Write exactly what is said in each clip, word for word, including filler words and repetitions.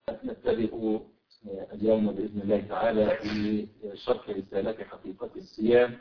نبتدئ اليوم بإذن الله تعالى في شرح رسالة حقيقة الصيام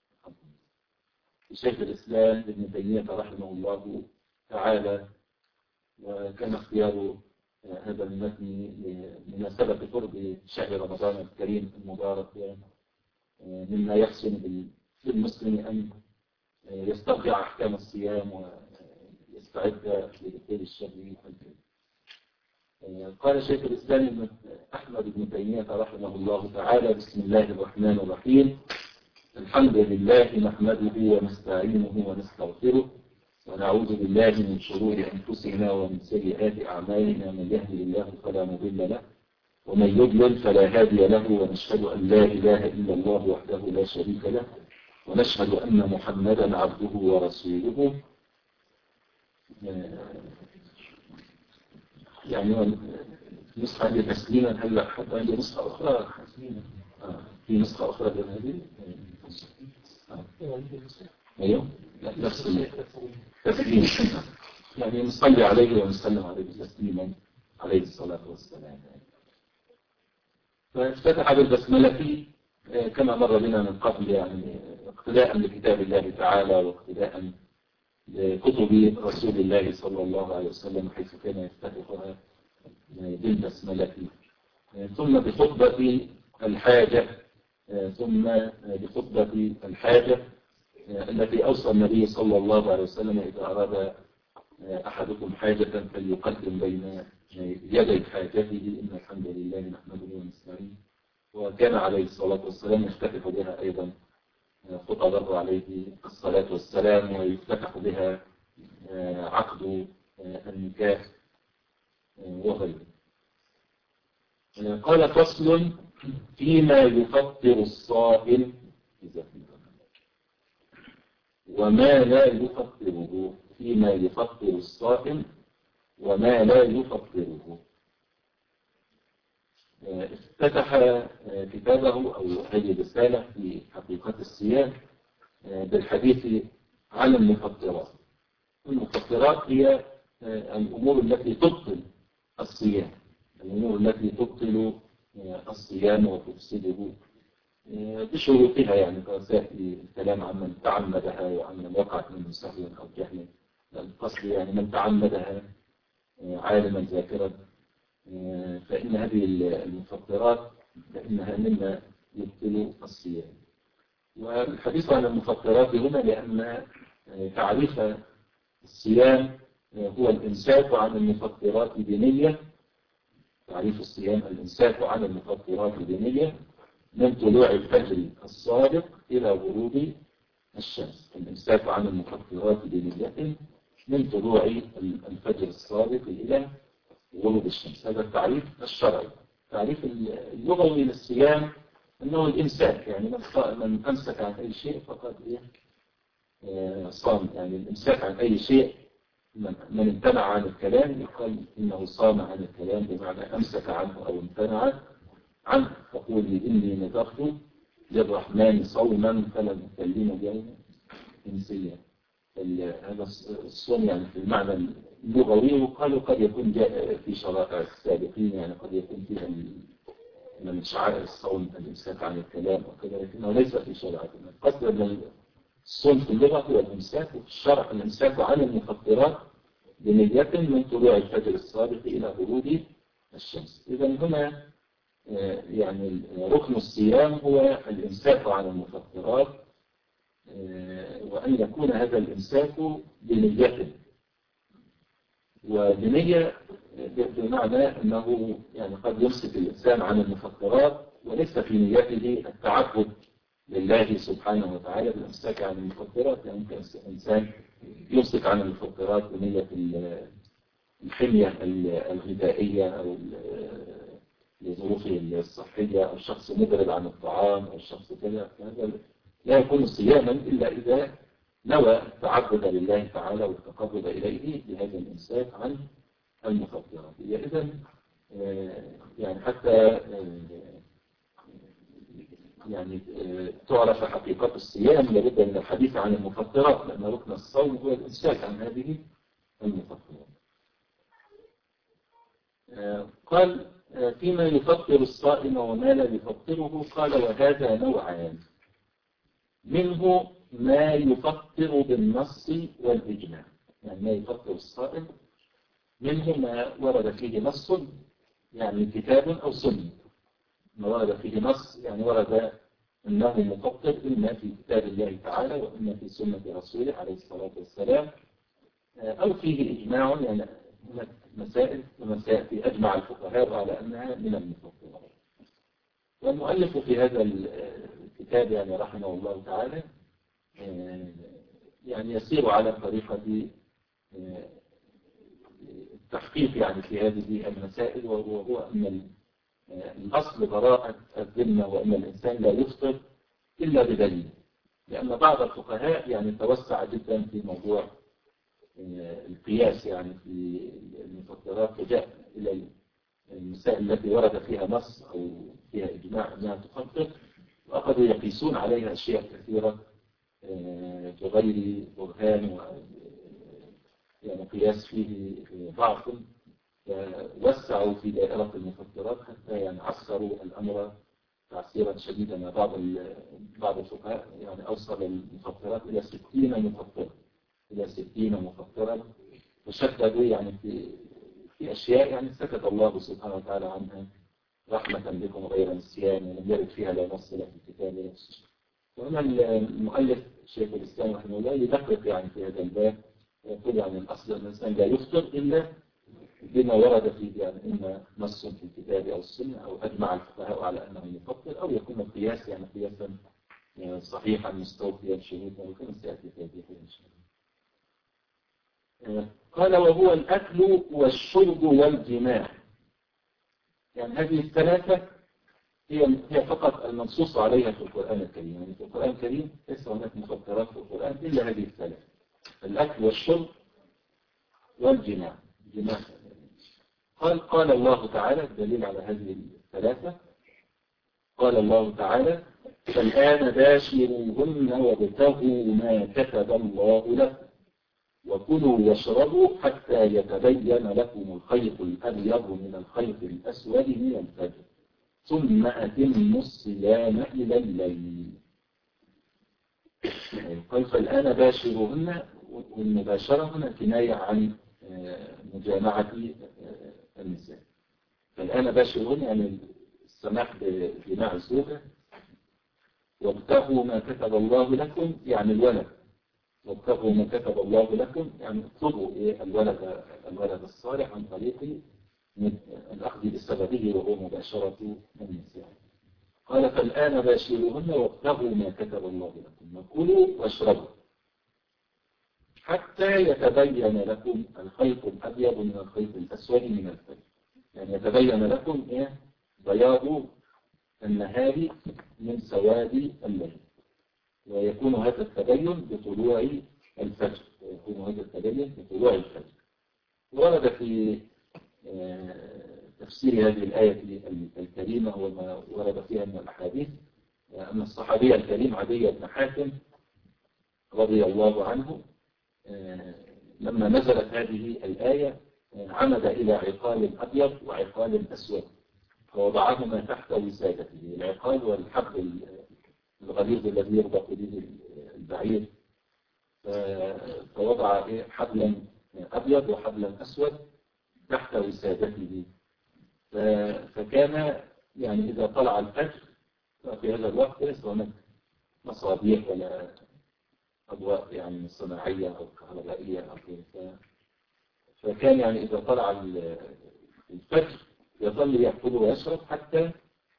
لشيخ الإسلام ابن تيمية رحمه الله تعالى. وكان اختيار هذا المتن لمناسبة قرب شهر رمضان الكريم المبارك، مما يحسن للمسلم أن يسترجع أحكام الصيام ويستعد لدخول الشهر الكريم. قال شيخ الإسلام أحمد بن تيمية رحمه الله تعالى: بسم الله الرحمن الرحيم. الحمد لله نحمده ونستعينه ونستغفره ونعوذ بالله من شرور أنفسنا ومن سيئات أعمالنا، من يهده الله فلا مضل له ومن يضلل فلا هادي له، ونشهد أن لا إله إلا الله وحده لا شريك له، ونشهد أن محمدا عبده ورسوله. يعني نسخة لتسليما. هلا حتى عندي نسخة أخرى آه. في نسخة أخرى من هذه آه. أيوه نفس التسليم، يعني نصلي عليه ونسلم عليه تسليما عليه الصلاة والسلام. فافتتح بالبسملة كما مر بنا من قبل، يعني اقتداء لكتاب الله تعالى واقتداء لكتب رسول الله صلى الله عليه وسلم، حيث كان يفتتحها بالبسملة، ثم بخطبة الحاجة ثم بخطبة الحاجة التي أوصى النبي صلى الله عليه وسلم: إذا أراد أحدكم حاجة فليقدم بين يدي حاجته، إن الحمد لله نحمده ونستعينه. وكان عليه الصلاة والسلام يفتتح بها أيضا خطبه عليه الصلاة والسلام، ويفتتح بها عقد النكاح وغيره. قال: فصل فيما يفطر الصائم وما لا يفطره، فيما يفطر الصائم وما لا يفطره. افتتح كتابه أو هذه الرسالة في حقيقة الصيام بالحديث عن المفطرات. المفطرات هي الأمور التي تبطل الصيام، الأمور التي تبطل الصيام وتفسده بشروطها، يعني سيأتي الكلام عن من تعمدها وعن من وقعت منه سهوا أو جهلا. القصد يعني من تعمدها عالما ذاكرا، فإن هذه المفطرات فإنها مما يبطل الصيام. والحديث عن المفطرات هنا لأن تعريف الصيام هو الإمساك عن المفطرات بنية. تعريف الصيام الإمساك عن المفطرات بنية من طلوع الفجر الصادق إلى غروب الشمس. الإمساك عن المفطرات بنية من طلوع الفجر الصادق إلى غروب الشمس. هذا التعريف الشرعي. التعريف اللغوي للصيام أنه الإمساك، يعني من أمسك عن أي شيء فقد صام. يعني الإمساك عن أي شيء، من امتنع عن الكلام يقال إنه صام عن الكلام، بمعنى أمسك عنه أو امتنع عنه. فقول إني نذرت للرحمن صوما فلن أكلم اليوم إنسيا. هذا الصوم يعني في المعنى اللغوي، وقالوا قد يكون جاء في شرائع السابقين، يعني قد يكون فيها من شعائر الصوم الإمساك عن الكلام وكذا، لكنه ليس في شرائعنا. القصد أن الصوم في اللغة هو الإمساك، وفي الشرع الإمساك عن المفطرات بنية من طلوع الفجر الصادق إلى غروب الشمس. إذا هنا يعني ركن الصيام هو الإمساك عن المفطرات، وأن يكون هذا الإمساك بنية. وبنية بمعنى أنه يعني قد يمسك الإنسان عن المفطرات وليس في نيته التعبد لله سبحانه وتعالى بالإمساك عن المفطرات. يعني ممكن الإنسان يمسك عن المفطرات بنية الحمية الغذائية أو لظروفه الصحية، أو شخص مبعد عن الطعام، أو شخص كذا. هذا لا يكون صياما إلا إذا نوى التعبد لله تعالى والتقرب إليه بهذا الإمساك عن المفطرات. إذا يعني حتى يعني تعرف حقيقة الصيام لابد من الحديث عن المفطرات، لأن ركن الصوم هو الإمساك عن هذه المفطرات. قال فيما يفطر الصائم وما لا يفطره قال وهذا نوعان، منه ما يفطر بالنص والإجماع، يعني ما يفطر الصائم منه ما ورد فيه نص يعني كتاب أو سنة، ما ورد فيه نص يعني ورد أنه مفطر إما في كتاب الله تعالى وإما في سنة رسوله عليه الصلاة والسلام، أو فيه إجماع يعني هناك مسائل ومسائل أجمع الفقهاء على أنها من المفطرات. والمؤلف في هذا الكتاب يعني رحمه الله تعالى يعني يسير على طريقة التحقيق يعني في هذه المسائل، وهو أن الأصل براءة الذمة وأن الإنسان لا يفطر إلا بدليل، لأن بعض الفقهاء يعني توسع جدا في موضوع القياس يعني في المفطرات، وجاء إلى المسائل التي ورد فيها نص أو فيها إجماع أنها تفطر، وأخذوا يقيسون عليها أشياء كثيرة بغير برهان، يعني قياس فيه ضعف، ووسعوا في دائرة المفطرات حتى يعني عسروا الأمر تعسيرا شديدا. بعض بعض الفقهاء يعني أوصل المفطرات إلى ستين مفطرة إلى ستين مفطرا، وشددوا يعني في في أشياء يعني سكت الله سبحانه وتعالى عنها رحمة بكم غير نسيان، ولم يرد فيها لا نص لا في الكتاب ولا في السنة. وهنا المؤلف شيخ الإسلام رحمه الله يدقق يعني في هذا الباب ويقول يعني الأصل أن الإنسان لا يفطر إلا بما ورد فيه، يعني إما نص في الكتاب أو السنة أو أجمع الفقهاء على أنه يفطر، أو يكون القياس يعني قياسا صحيحا مستوفيا شروطا، وكما سيأتي في هذه إن شاء الله. قال وهو الأكل والشرب والجماع، يعني هذه الثلاثة هي هي فقط المنصوص عليها في القرآن الكريم، يعني في القرآن الكريم ليس هناك مفطرات في القرآن إلا هذه الثلاثة، الأكل والشرب والجماع. جماع. قال قال الله تعالى الدليل على هذه الثلاثة، قال الله تعالى فالآن باشروهن وابتغوا ما كتب الله لكم وكلوا واشربوا حتى يتبين لكم الخيط الأبيض من الخيط الأسود من الفجر ثم أتموا الصيام إلى الليل. قال فالآن باشروهن، والمباشرة هنا كناية عن مجامعة النساء. فالآن باشروهن يعني السماح بجماع الزوجة، وابتغوا ما كتب الله لكم يعني الولد، وابتغوا ما كتب الله لكم يعني اطلبوا ايه الولد الولد الصالح عن طريق الأخذ بسببه وهو مباشرة النساء. قال فالآن باشروهن وابتغوا ما كتب الله لكم وكلوا واشربوا حتى يتبين لكم الخيط الأبيض من الخيط الأسود من الفجر، يعني يتبين لكم ايه بياض النهار من سواد الليل، ويكون هذا التبين بطلوع الفجر، ويكون هذا التبين بطلوع الفجر. ورد في تفسير هذه الآية الكريمة وما ورد فيها من الأحاديث أن الصحابي الكريم عدي بن حاتم رضي الله عنه لما نزلت هذه الآية عمد إلى عقال أبيض وعقال أسود فوضعهما تحت وسادته. العقال والحبل الغليظ الذي يربط به البعير، فوضع حبلا أبيض وحبلا أسود تحت وسادته، فكان يعني إذا طلع الفجر في هذا الوقت ليس هناك مصابيح ولا أضواء يعني صناعية أو كهربائية أو كذا، فكان يعني إذا طلع الفجر يظل يأكل ويشرب حتى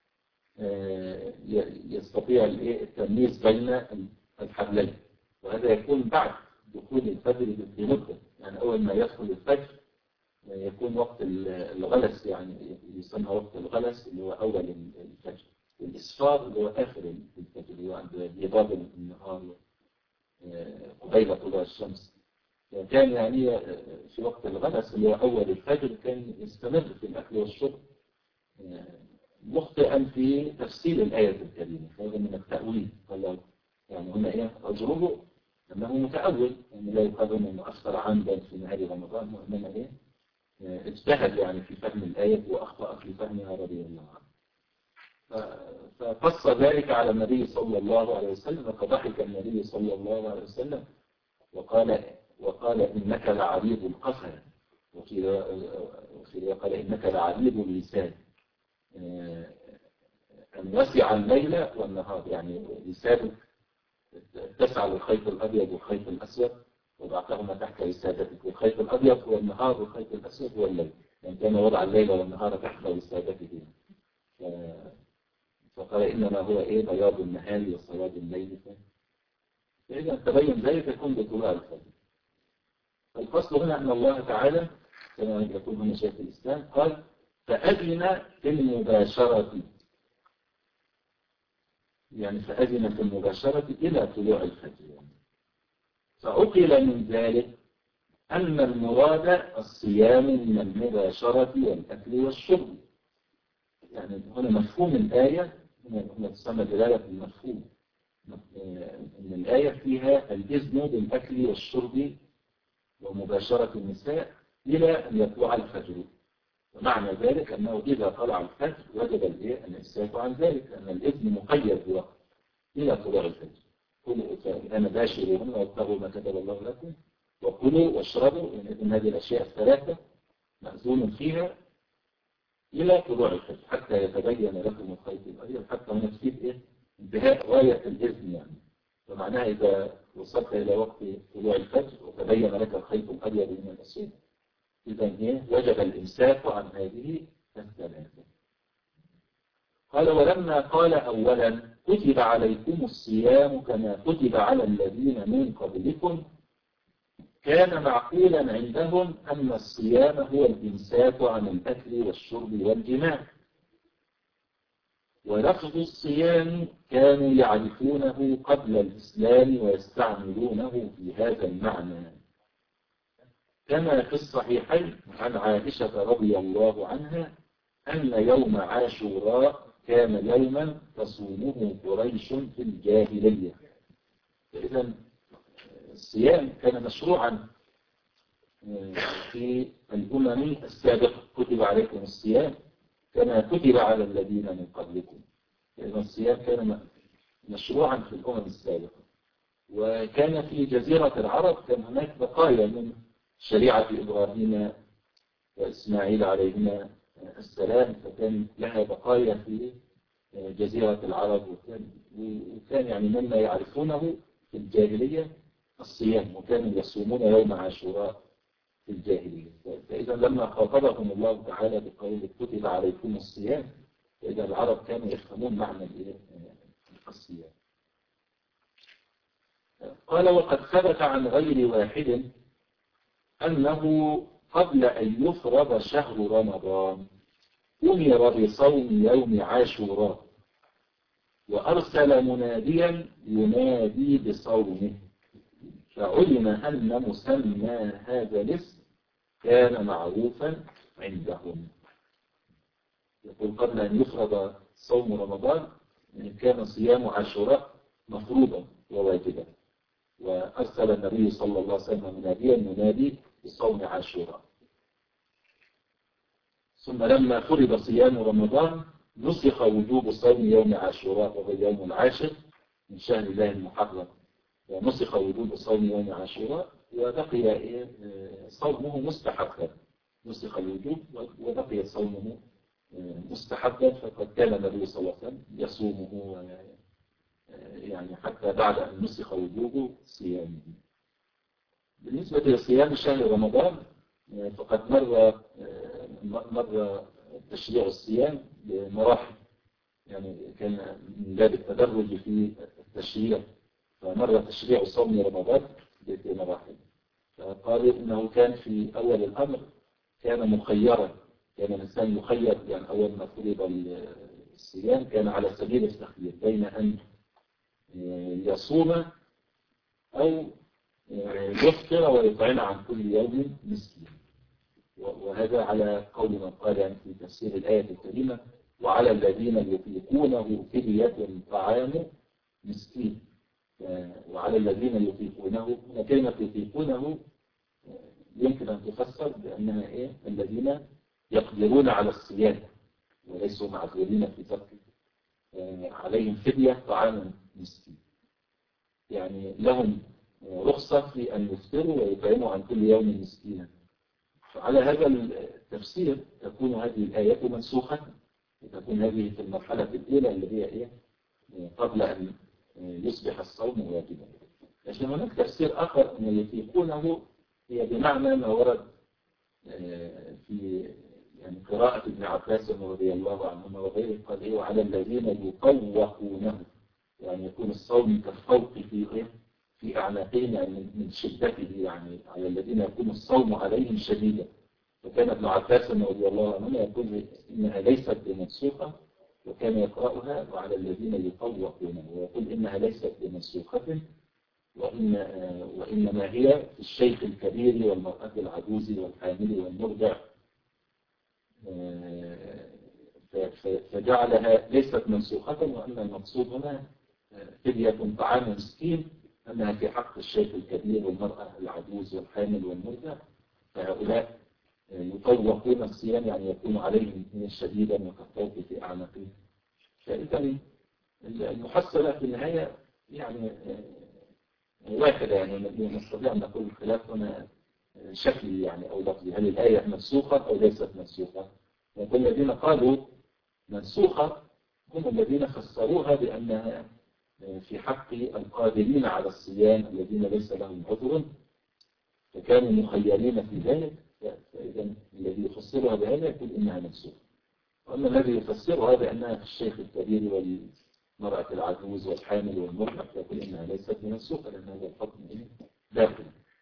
يستطيع التمييز بين الحبلين، وهذا يكون بعد دخول الفجر بمدة، يعني أول ما يدخل الفجر يكون وقت الغلس، يعني يسمى وقت الغلس اللي هو أول الفجر، والإسفار اللي هو آخر الفجر اللي هو عند بيضاء النهار قبيل طلوع الشمس. كان يعني في وقت الغلس اللي هو أول الفجر كان يستمر في الأكل والشرب مخطئا في تفسير الآية الكريمة، هذا من التأويل. قال يعني هنا إيه أجره أنه متأول، يعني لا يقال أنه أفطر عمدا في نهار رمضان، وإنما إيه اجتهد يعني في فهم الآية وأخطأ في فهمها رضي الله عنه. فقص ذلك على النبي صلى الله عليه وسلم، فضحك النبي صلى الله عليه وسلم وقال وقال إنك لعريض القفا، وفي قال إنك لعريض اللسان، أن وسع الليل والنهار، يعني لسانك اتسع للخيط الأبيض والخيط الأسود وضعتهما تحت وسادتك، والخيط الأبيض هو النهار والخيط الأسود هو الليل، يعني كان وضع الليل والنهار تحت وسادته. فقال إنما هو إيه بياض النهار وسواد الليل، فإذا تبين ذلك يكون بطلوع الفجر. الفصل هنا أن الله تعالى كما يقول هنا شيخ الإسلام قال فأذن في المباشرة، يعني فأذن في المباشرة إلى طلوع الفجر. فعقل من ذلك أن المراد الصيام من المباشرة والأكل والشرب. يعني هنا مفهوم الآية هنا تسمى دلالة المفهوم، أن الآية فيها الإذن بالأكل والشرب ومباشرة النساء إلى أن يطلع الفجر. ومعنى ذلك أنه إذا طلع الفجر وجب الإمساك عن ذلك، أن الإذن مقيد بوقت إلى طلوع الفجر. كلوا أنا باشرون وابتغوا ما كتب الله لكم وكلوا واشربوا، إن هذه الأشياء الثلاثة مأذون فيها إلى طلوع الفجر حتى يتبين لكم الخيط الأبيض، حتى هنا تفيد إيه انتهاء غاية الإذن. يعني فمعناها إذا وصلت إلى وقت طلوع الفجر وتبين لك الخيط الأبيض من الأسود، إذا إيه وجب الإمساك عن هذه الثلاثة. قال ولما قال أولا كتب عليكم الصيام كما كتب على الذين من قبلكم، كان معقولا عندهم أن الصيام هو الإمساك عن الأكل والشرب والجماع، ولفظ الصيام كانوا يعرفونه قبل الإسلام ويستعملونه في هذا المعنى، كما في الصحيحين عن عائشة رضي الله عنها أن يوم عاشوراء كان يوما تصومه قريش في الجاهلية. إذن الصيام كان مشروعا في الأمم السابقة، كتب عليكم الصيام كما كتب على الذين من قبلكم. إذن الصيام كان مشروعا في الأمم السابقة، وكان في جزيرة العرب كان هناك بقايا من شريعة إبراهيم وإسماعيل عليهما السلام، فكان لها بقايا في جزيرة العرب، وكان, وكان يعني مما يعرفونه في الجاهلية الصيام، وكانوا يصومون يوم عاشوراء في الجاهلية. فإذا لما خاطبهم الله تعالى بقول كتب عليكم الصيام، فإذا العرب كانوا يفهمون معنى الصيام. قال وقد ثبت عن غير واحد أنه قبل أن يفرض شهر رمضان أمر بصوم يوم عاشوراء، وأرسل مناديا ينادي بصومه، فعلم أن مسمى هذا الاسم كان معروفا عندهم. يقول قبل أن يفرض صوم رمضان كان صيام عاشوراء مفروضا وواجبا، وأرسل النبي صلى الله عليه وسلم مناديا ينادي بصوم عاشوراء. ثم لما فرض صيام رمضان نسخ وجوب صوم يوم عاشوراء وهو اليوم العاشر من شهر الله المحرم، ونسخ وجوب صوم يوم عاشوراء وبقي صومه مستحبا، نسخ الوجوب وبقي صومه مستحبا، فقد كان النبي صلى الله عليه وسلم يصومه يعني حتى بعد أن نسخ وجوب صيامه. بالنسبة لصيام شهر رمضان فقد مر مر تشريع الصيام بمراحل، يعني كان من باب التدرج في التشريع، فمر تشريع صوم رمضان بمراحل. فقال إنه كان في أول الأمر كان مخيرا، كان الإنسان مخير، يعني أول ما فرض الصيام كان على سبيل التخيير بين أن يصوم أو يفطر ويطعم عن كل يوم مسكين. وهذا على قول من قال يعني في تفسير الآية الكريمة وعلى الذين يطيقونه فدية طعام مسكين. وعلى الذين يطيقونه، كلمة يطيقونه يمكن أن تفسر بأنها إيه الذين يقدرون على الصيام وليسوا معذورين في ترك عليهم فدية طعام مسكين، يعني لهم رخصة في أن يفطروا ويطعموا عن كل يوم مسكينا. فعلى هذا التفسير تكون هذه الآية منسوخة، وتكون هذه في المرحلة الأولى اللي هي إيه قبل أن يصبح الصوم واجبا. لكن هناك تفسير آخر أن يطيقونه هي بمعنى ما ورد في يعني قراءة ابن عباس رضي الله عنهما وغيره، قال إيه وعلى الذين يطوقونه، يعني يكون الصوم كالفوق في إيه في أعناقهم يعني من شدته، يعني على الذين يكون الصوم عليهم شديدا. فكان ابن عباس رضي الله عنهما يقول إنها ليست بمنسوخة، وكان يقرأها وعلى الذين يطوقونه، ويقول إنها ليست بمنسوخة، وإن وإنما هي في الشيخ الكبير والمرأة العجوز والحامل والمرضع، فجعلها ليست منسوخة، وأن المقصود هنا فدية طعام مسكين، أنها في حق الشيخ الكبير والمرأة العجوز والحامل والمرضع، فهؤلاء يطوقون الصيام يعني يكون عليهم شديدا وكالطوق في أعناقهم. فإذا المحصلة في النهاية يعني واحدة، يعني نستطيع أن نقول الخلاف هنا شكلي يعني أو لفظي، هل الآية منسوخة أو ليست منسوخة؟ وكل الذين قالوا منسوخة هم الذين فسروها بأنها في حق القادرين على الصيام الذين ليس لهم عذر، فكانوا مخيرين في ذلك. فإذا الذي يفسرها بهذا يقول إنها منسوخة، وأما الذي يفسرها بأنها في الشيخ الكبير والمرأة العجوز والحامل والمرضع يقول إنها ليست منسوخة، لأن هذا الحكم داخل.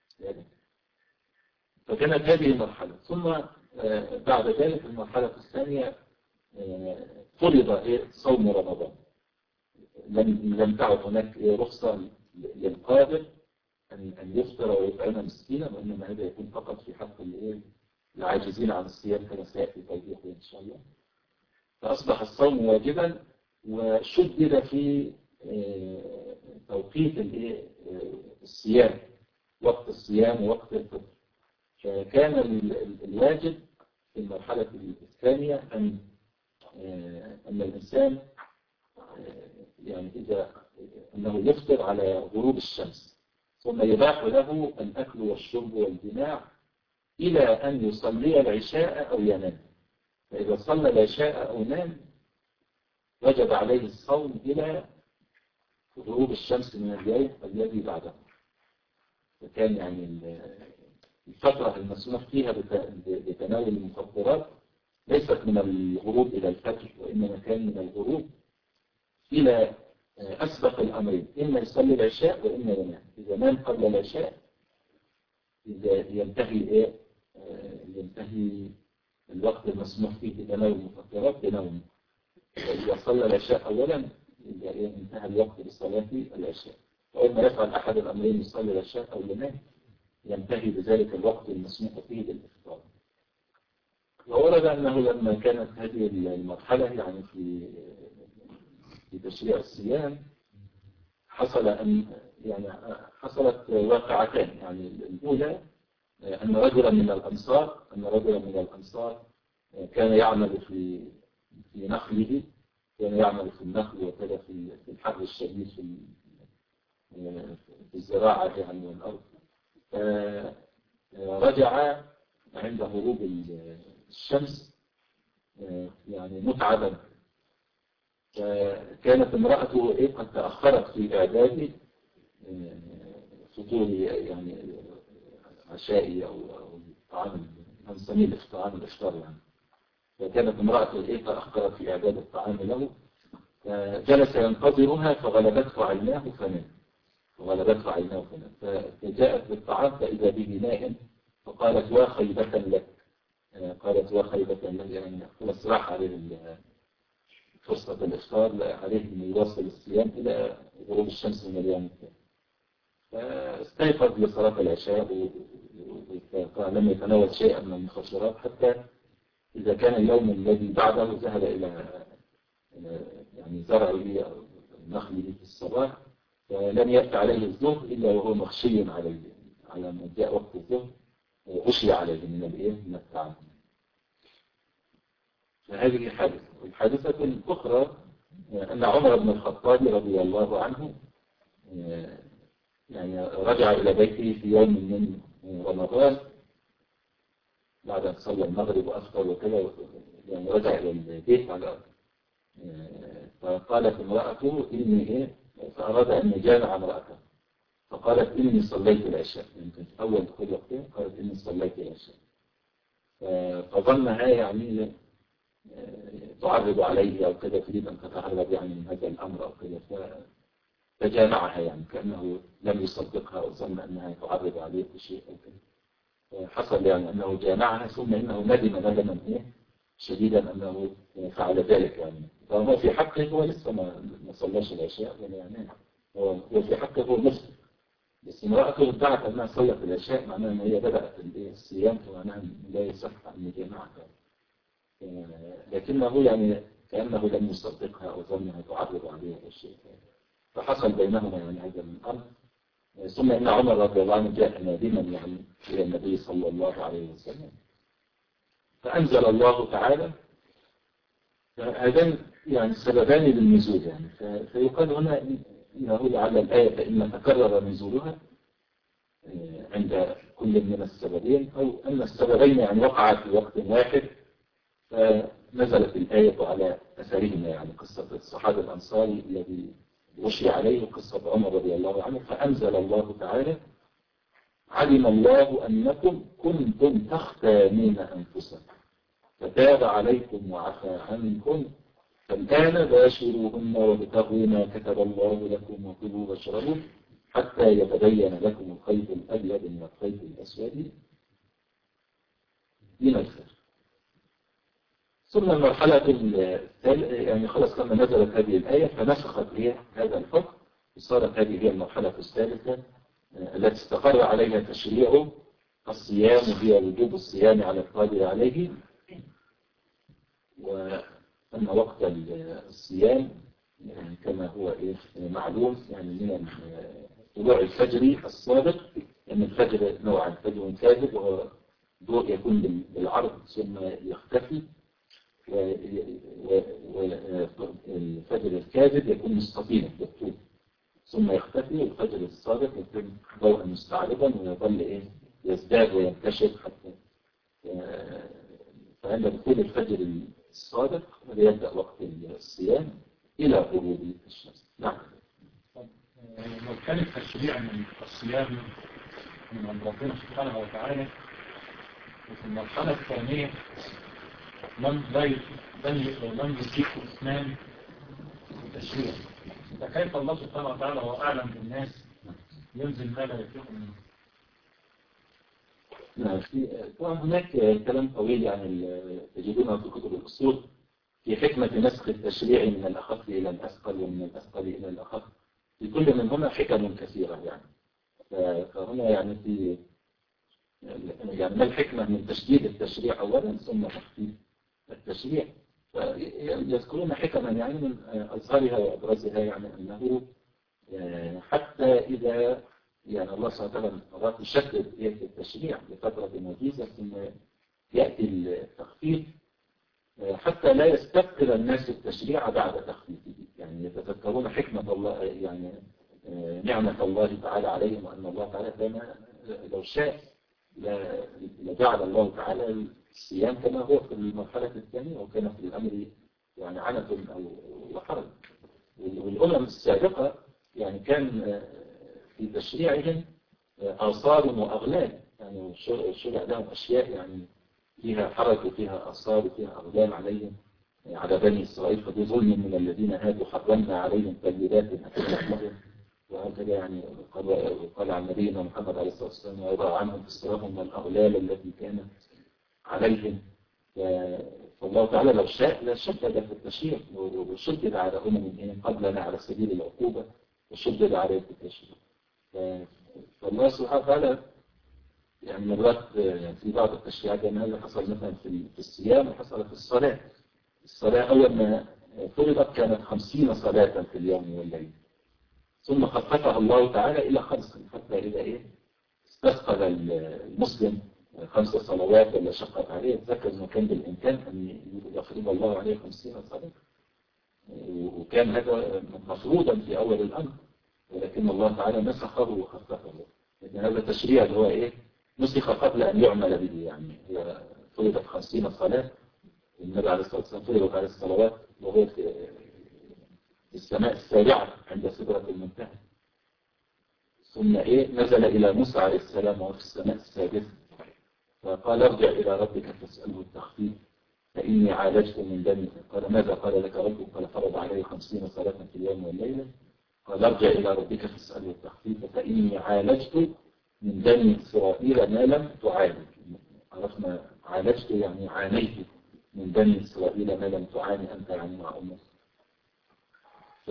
فكانت هذه المرحلة. ثم بعد ذلك المرحلة الثانية فرض صوم رمضان، لم لم تعد هناك رخصة للقادر أن أن يفطر ويطعم مسكينا، وإنما هذا يكون فقط في حق العاجزين عن الصيام كما سيأتي توضيحه إن شاء الله. فأصبح الصوم واجبا، وشدد في توقيت الصيام، وقت الصيام ووقت الفطر. فكان الواجب في المرحلة الثانية أن أن الإنسان يعني إذا أنه يفطر على غروب الشمس، ثم يباح له الأكل والشرب والجماع إلى أن يصلي العشاء أو ينام. فإذا صلى العشاء أو نام وجب عليه الصوم إلى غروب الشمس من اليوم الذي بعده. فكان يعني الفترة المسموح فيها بتناول المفطرات ليست من الغروب إلى الفجر، وإنما كان من الغروب إلى أسبق الأمرين، إما يصلي العشاء وإما ينام. إذا نام قبل العشاء إذا ينتهي إيه ينتهي الوقت المسموح فيه بتناول المفطرات بنوم. وإذا صلى العشاء أولا إذا انتهى الوقت بصلاة العشاء، وإما يفعل أحد الأمرين يصلي العشاء أو ينام ينتهي بذلك الوقت المسموح فيه بالإفطار. وورد أنه لما كانت هذه المرحلة يعني في في تشريع الصيام حصل أن يعني حصلت واقعتان. يعني الأولى أن رجلا من الأنصار أن رجلا من الأنصار كان يعمل في في نخله، كان يعمل في النخل وكذا في الحر الشديد في في الزراعة يعني والأرض. فرجع عند غروب الشمس يعني متعبا، فكانت امرأته إيه قد تأخرت في إعداد فطور يعني عشائي أو طعام نسميه الطعام الإفطار يعني. فكانت امرأته إيه تأخرت في إعداد الطعام له، فجلس ينتظرها فغلبته عيناه فنام فغلبته عيناه فنام فجاءت بالطعام فإذا به نائم، فقالت وخيبة لك قالت وخيبة لك يعني خلاص راح عليه فرصة الإفطار، عليه أن يواصل الصيام إلى غروب الشمس من اليوم الثاني. فاستيقظ لصلاة العشاء ولم يتناول شيئا من المخشرات حتى إذا كان اليوم الذي بعده ذهب إلى يعني زرعه أو نخله في الصباح، فلم يأتي عليه الظهر إلا وهو مخشي عليه على ما جاء وقت الظهر، غشي عليه من الإيه من التعامل. فهذه حادثة. الحادثة الأخرى أن عمر بن الخطاب رضي الله عنه يعني رجع إلى بيته في يوم من رمضان بعد أن صلى المغرب وأفطر وكذا، يعني رجع إلى البيت على فقالت امرأته إني إيه فأراد أن يجامع امرأته، فقالت إني صليت العشاء، يمكن في أول دخول وقتها قالت إني صليت العشاء، فظنها يعني تعرض عليه أو كذا، تريد أن تتهرب يعني من هذا الأمر أو كذا، فجامعها يعني كأنه لم يصدقها أو ظن أنها تعرض عليه بشيء أو كذا، حصل يعني أنه جامعها ثم إنه ندم ندما إيه شديدا أنه فعل ذلك، يعني فهو في حقه هو لسه ما ما صلاش العشاء ولا يعني هو في حقه هو مسلم، بس امرأته ادعت أنها صلت العشاء معناها أن هي بدأت الصيام، فمعناها لا يصح أن يجامعها، لكنه يعني كأنه لم يصدقها أو ظنها تعرض عليه أو شيء، فحصل بينهما يعني هذا الأمر. ثم إن عمر رضي الله عنه جاء نادما يعني إلى النبي صلى الله عليه وسلم، فأنزل الله تعالى هذان يعني سببان للنزول، يعني فيقال هنا إنه لعل الآية فإن تكرر نزولها عند كل من السببين، أو أن السببين يعني وقعا في وقت واحد فنزلت الآية على أثرهما، يعني قصة الصحابي الأنصاري الذي غشي عليه وقصة عمر رضي الله عنه، فأنزل الله تعالى علم الله أنكم كنتم تختانون أنفسكم فتاب عليكم وعفى عنكم فالآن باشروهن وابتغوا ما كتب الله لكم وكلوا واشربوا حتى يتبين لكم الخيط الأبيض من الخيط الأسود من الفجر. ثم المرحلة الثالثة يعني خلاص لما نزلت هذه الآية فنسخت هي هذا الحكم، وصارت هذه هي المرحلة الثالثة التي استقر عليها تشريع الصيام، وهي وجوب الصيام على القادر عليه، وأن وقت الصيام يعني كما هو إيه معلوم يعني من طلوع الفجر الصادق، أن الفجر نوعا فجر كاذب وهو ضوء يكون بالعرض ثم يختفي، والفجر الكاذب يكون مستطيلا بالطول ثم يختفي، والفجر الصادق يكون ضوءا مستعرضا ويظل إيه يزداد وينتشر حتى فعند دخول الفجر الصادق يبدأ وقت الصيام إلى غروب الشمس. نعم. لو كان التشريع من الصيام من ربنا سبحانه وتعالى، وفي المرحلة الثانية لم لم يزيد اثنان التشريع، فكيف الله سبحانه وتعالى هو أعلم بالناس ينزل ما لا يفيق منه؟ نعم. طبعا هناك كلام طويل يعني تجدونه في كتب الأصول في حكمة نسخ التشريع من الأخف إلى الأثقل ومن الأثقل إلى الأخف، في كل منهما حكم كثيرة يعني. فهنا يعني في يعني ما الحكمة من تشديد التشريع أولا ثم تخفيف التشريع، يذكرون حكما يعني من أظهرها وأبرزها يعني أنه حتى إذا يعني الله سبحانه وتعالى أراد يشدد التشريع لفترة وجيزة ثم يأتي التخفيف حتى لا يستثقل الناس التشريع بعد تخفيفه، يعني يتذكرون حكمة الله يعني نعمة الله تعالى عليهم، وأن الله تعالى كان لو شاء لجعل الله تعالى الصيام كما هو في المرحلة الثانية، وكان في الأمر يعني عنة أو حرج. والأمم السابقة يعني كان في تشريعهم آثار وأغلال، يعني شرع لهم أشياء يعني فيها حرج وفيها آثار وفيها أغلال عليهم على بني إسرائيل، فبظلم من الذين هادوا حرمنا عليهم طيبات أحلت لهم، وهكذا يعني قال عن نبينا محمد عليه الصلاة والسلام ويضع عنهم إصرارهم والأغلال التي كانت عليهم. فالله تعالى لو شاء لا شدد في التشريع وشدد على أمم قبلنا على سبيل العقوبة وشدد عليه في التشريع. فالله سبحانه وتعالى يعني مرات يعني في بعض التشريعات يعني هذا حصل مثلا في الصيام وحصل في الصلاة. الصلاة أول ما فرضت كانت خمسين صلاة في اليوم والليل، ثم خففها الله تعالى إلى خمس حتى إذا إيه استثقل المسلم خمس صلوات ولا شقت عليه، يتذكر أنه كان بالإمكان أن يفرض الله عليه خمسين صلاة، وكان هذا مفروضا في أول الأمر، ولكن الله تعالى نسخه وخففه. لكن هذا التشريع اللي هو إيه نسخ قبل أن يعمل به، يعني هي فرضت خمسين صلاة، النبي عليه الصلاة والسلام فرضت عليه الصلوات وهو في السماء السابعة عند سدرة المنتهى، ثم إيه نزل إلى موسى عليه السلام وهو في السماء السادسة، فقال ارجع إلى ربك فاسأله التخفيف فإني عالجت من دمي. قال ماذا قال لك ربك؟ قال فرض عليه خمسين صلاة في اليوم والليلة. قال ارجع إلى ربك فاسأله التخفيف فإني عالجت من بني إسرائيل ما لم تعالج. عرفنا عالجت يعني عانيت من بني إسرائيل ما لم تعاني أنت يعني مع أمك. ف...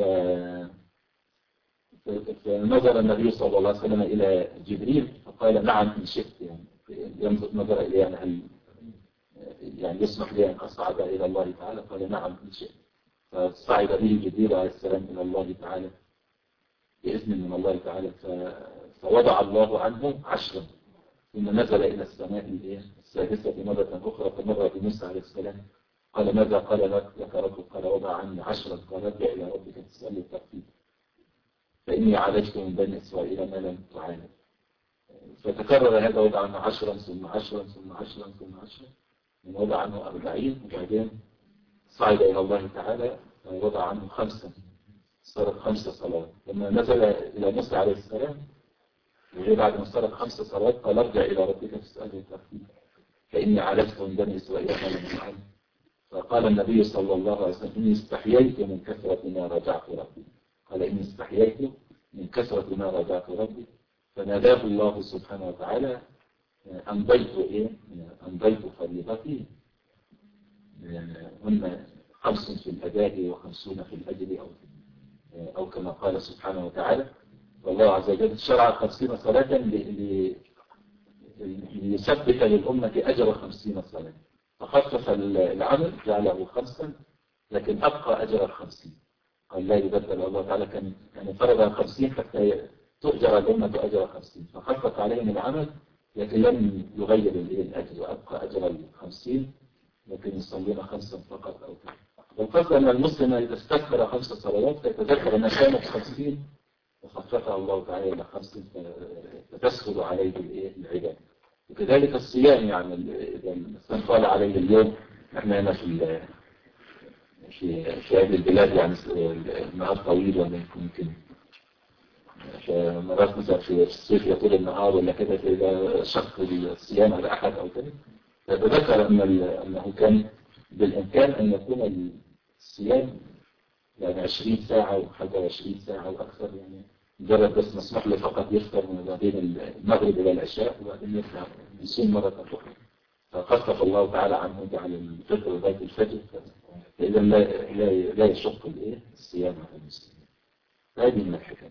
فنظر النبي صلى الله عليه وسلم إلى جبريل فقال نعم إن شئت، يعني ينظر نظر إليه يعني هل يعني يسمح لي أن أصعد إلى الله تعالى؟ قال نعم إن شئت. فصعد به جبريل عليه السلام إلى الله تعالى بإذن من الله تعالى، فوضع الله عنه عشرا، ثم نزل إلى السماء السادسة مرة أخرى فمر بموسى عليه السلام. قال ماذا قال لك ربك؟ قال وضع عني عشرا. قال ارجع إلى ربك تسأله التخفيف فإني عالجت من بني إسرائيل ما لم تعالج. فتكرر هذا، وضع عنه عشرا ثم عشرا ثم عشرا ثم عشرا، وضع عنه أربعين، وبعدين صعد إلى الله تعالى ووضع عنه خمسا، صارت خمسة صلوات. لما نزل إلى موسى عليه السلام وبعد ما صارت خمسة صلوات قال ارجع إلى ربك فاسأله التخفيف فإني عالجت من بني إسرائيل ما لم تعالج. فقال النبي صلى الله عليه وسلم إني استحييت من كثرة ما رجعت ربي. قال إني استحييت من كثرة ما رجعت ربي. فناداه الله سبحانه وتعالى أمضيت إيه؟ أمضيت فريضتي، هن خمس في الأداء وخمسون في الأجر، أو أو كما قال سبحانه وتعالى. والله عز وجل شرع خمسين صلاة ليثبت للأمة أجر خمسين صلاة، فخفف العمل جعله خمسا لكن أبقى أجر الخمسين. قال لا يبدل الله تعالى، كان يعني فرض خمسين حتى تؤجر الأمة أجر خمسين، فخفف عليهم العمل لكن لم يغير الأجر وأبقى أجر الخمسين، لكن يصلون خمسا فقط أو كذا. والقصد أن المسلم إذا استكبر خمس صلوات فيتذكر أنها كانت خمسين وخففها الله تعالى إلى خمسين فتسهل عليه العبادة. وكذلك الصيام، يعني إذا الإنسان طال عليه اليوم، نحن هنا في في في هذه البلاد يعني النهار طويل ولا يمكن مرات مثلا في الصيف يطول النهار ولا كده، إذا شق الصيام على أحد أو كده فذكر أن أنه كان بالإمكان أن يكون الصيام يعني عشرين ساعة وحتى عشرين ساعة وأكثر، يعني مجرد بس مسموح له فقط يفطر من بين المغرب إلى العشاء وبعدين يرجع يصوم مرة أخرى. فخفف الله تعالى عنه جعل الفطر لغاية الفجر، فإذا لا لا لا يشق الإيه الصيام على المسلمين. هذه من الحكم.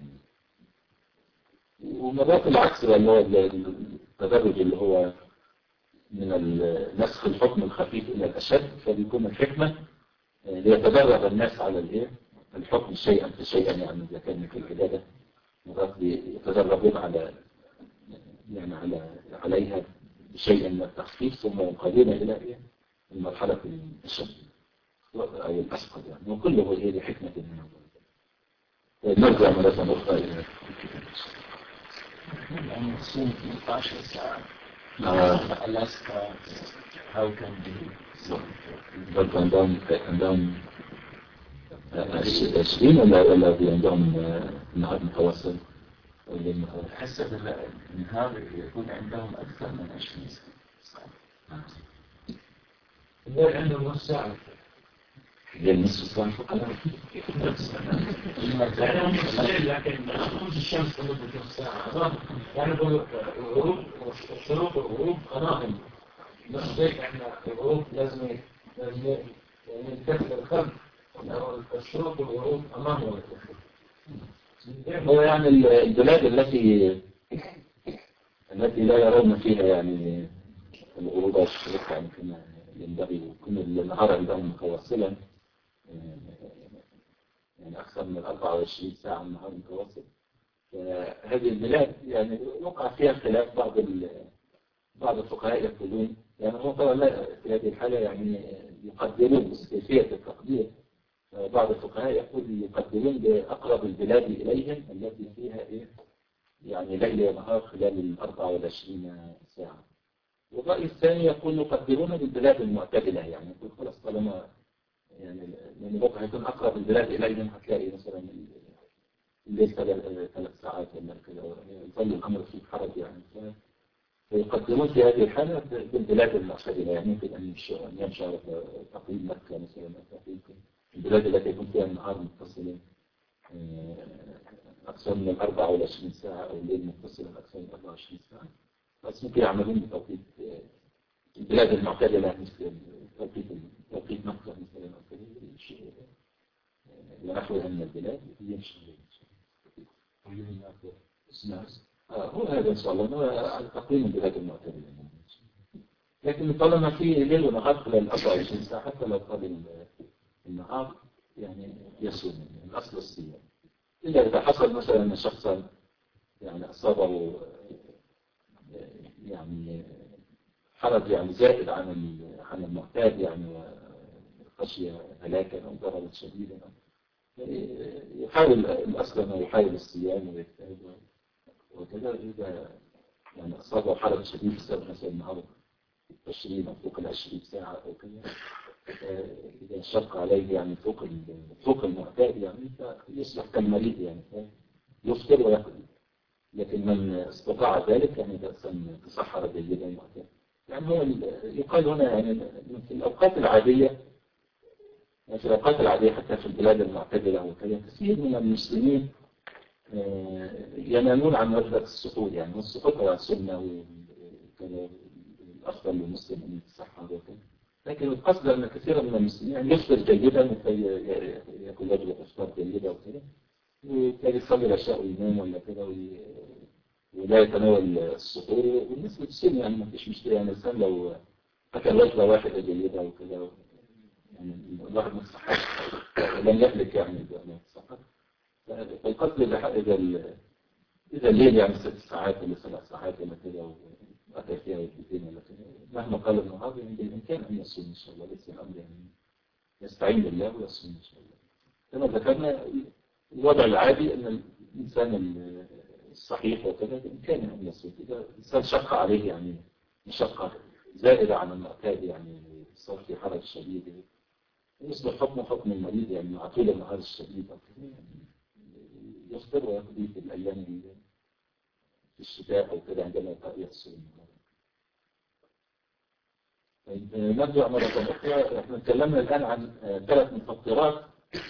ومرات العكس اللي هو التدرج اللي هو من نسخ الحكم الخفيف إلى الأشد، فبيكون الحكمة ليتدرب الناس على الإيه الحكم شيئا فشيئا، يعني إذا كان في العبادة مرات يتدربون على يعني على عليها بشيء من التخفيف ثم ينقلون إلى إيه المرحلة الأشد أو الأسقط، يعني وكله إيه لحكمة من الله. نرجع مرة أخرى إلى يعني تصوم ثمانية عشر ساعة الأسقى أو كان برضه عندهم عندهم عشرين ولا ولا عندهم نهار متواصل؟ حسب النهار يكون عندهم أكثر من عشرين ساعة. الليل عندهم نص ساعة. الليل نصف ساعة فقط. لكن خروج الشمس لمدة نص ساعة. يعني الغروب الشروق والغروب قناهم. نفس ذلك احنا الغروب لازم لازم يعني نكثر الخلق. الشروق والغروب أمامه. هو يعني البلاد التي التي لا يرون فيها يعني الغروب والشروق، يعني كما ينبغي يكون النهار عندهم متواصلا، يعني أكثر من أربعة وعشرين ساعة النهار متواصل. هذه البلاد يعني وقع فيها خلاف بعض بعض الفقهاء يقولون يعني هم طبعا لا في هذه الحالة يعني يقدرون بس كيفية التقدير. بعض الفقهاء يقول يقدرون بأقرب البلاد إليهم التي فيها إيه يعني ليل ونهار خلال الأربع والعشرين ساعة. والرأي الثاني يقول يقدرون بالبلاد المعتدلة يعني يقول خلاص طالما يعني لأن بكرة هيكون أقرب البلاد إليهم هتلاقي مثلا الليل ثلاث ساعات ولا كده يظل الأمر فيه حرج يعني فيقدمون في هذه الحالة بالبلاد المعتدلة يعني يمكن أن يمشي على تقريب مكة مثلا تقريب البلاد التي يكون فيها النهار متصل أكثر من أربع والعشرين ساعة أو الليل متصل أكثر من أربع وعشرين ساعة بس ممكن يعملون بتوقيت البلاد المعتدلة مثل توقيت توقيت مكة مثلا أو كده ونحوها من البلاد يمشي هو هذا إن شاء الله على تقييم البلاد المعتدلة لكن طالما في ليل ونهار خلال أربع وعشرين ساعة حتى لو قبل النهار يعني يصوم الأصل الصيام إلا إذا حصل مثلا أن شخصا يعني أصابه يعني حرج يعني زائد عن عن المعتاد يعني خشية هلاكا أو ضررا شديدا يحاول الأصل أنه يحاول الصيام ويجتهد وكذا إذا يعني أصابه حرج شديد بسبب مثلا النهار عشرين أو فوق العشرين ساعة أو كذا إذا شق عليه يعني فوق فوق المعتاد يعني فيصبح كالمريض يعني يفطر ويقضي لكن من استطاع ذلك يعني بأسا تصحر جيدا معتاد يعني هو يقال هنا يعني في الأوقات العادية يعني في الأوقات العادية حتى في البلاد المعتدلة وكذا كثير من المسلمين ينامون عن وجبة السحور يعني والسحور هو سنة والأفضل للمسلم أن يتسحر وكذا لكن القصد أن كثيرا من المسلمين يعني يفطر جيدا ويأكل وجبة إفطار جيدة وكذا ويبتدي يصلي العشاء وينام ولا كذا ولا يتناول السحور والناس بتسن يعني ما فيش مشكلة يعني الإنسان لو أكل وجبة واحدة جيدة وكذا يعني الواحد ما يصحش لن يهلك يعني ما يتصحر فالقصد إذا إذا إذا الليل يعني ست ساعات ولا سبع ساعات ولا كذا وأكل فيها وجبتين ولا كذا مهما قال النهار يعني بالإمكان أن يصوم إن شاء الله ليس الأمر يعني يستعين بالله ويصوم إن شاء الله كما ذكرنا الوضع العادي أن الإنسان الصحيح وكذا بإمكانه أن يصوم إذا الإنسان شق عليه يعني مشقة زائدة عن المعتاد يعني صار في حرج شديد يصبح حكمه حكم المريض يعني مع طول النهار الشديد يفطر ويقضي في الأيام في الشتاء أو كده عندما يصوم. نرجع مرة أخرى احنا تكلمنا الآن عن ثلاث مفطرات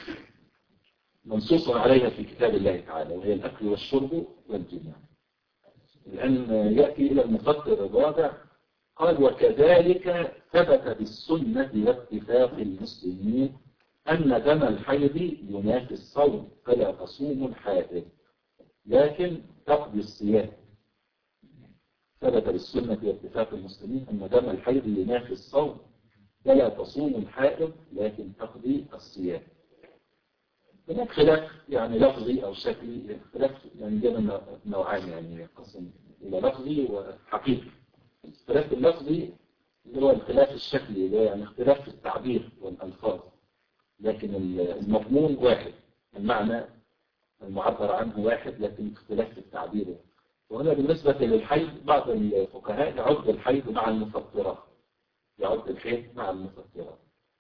منصوص عليها في كتاب الله تعالى وهي الأكل والشرب والجماع. الآن يأتي إلى المفطر الرابع قال وكذلك ثبت بالسنة واتفاق المسلمين أن دم الحيض ينافي الصوم فلا تصوم الحائض لكن تقضي الصيام. ثبت بالسنة واتفاق المسلمين أن دم الحيض ينافي الصوم فلا تصوم الحائض لكن تقضي الصيام. هناك خلاف يعني لفظي أو شكلي خلاف يعني بين نوعان يعني ينقسم إلى لفظي وحقيقي. الخلاف اللفظي اللي هو الخلاف الشكلي اللي هو يعني اختلاف في التعبير والألفاظ لكن المضمون واحد المعنى المعبر عنه واحد لكن اختلاف في التعبير. وهنا بالنسبة للحيض بعض الفقهاء يعد الحيض مع المفطرات يعد الحيض مع المفطرات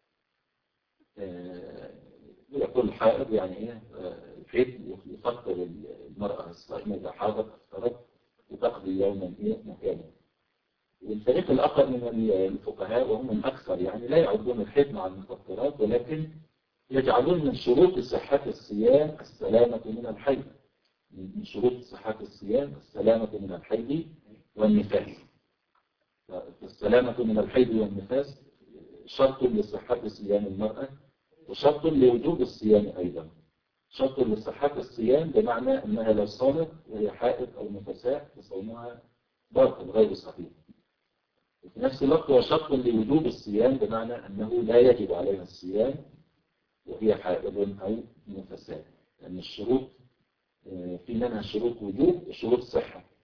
يقول الحائض يعني ايه الحيض يفطر المرأة الصائمة إذا حاضت أفطرت وتقضي يوما ايه مكانه. والفريق الآخر من الفقهاء وهم الأكثر يعني لا يعدون الحيض مع المفطرات ولكن يجعلون من شروط صحة الصيام السلامة من الحيض. من شروط صحة الصيام السلامة من الحيض والنفاس. السلامة من الحيض والنفاس شرط لصحة صيام المرأة وشرط لوجوب الصيام أيضا. شرط لصحة الصيام بمعنى أنها لو صامت وهي حائض أو نفساء فصومها باطل غير صحيح. في نفس الوقت هو شرط لوجوب الصيام بمعنى أنه لا يجب عليها الصيام وهي حائض أو نفساء لأن الشروط في منها شروط وجوب وشروط صحة.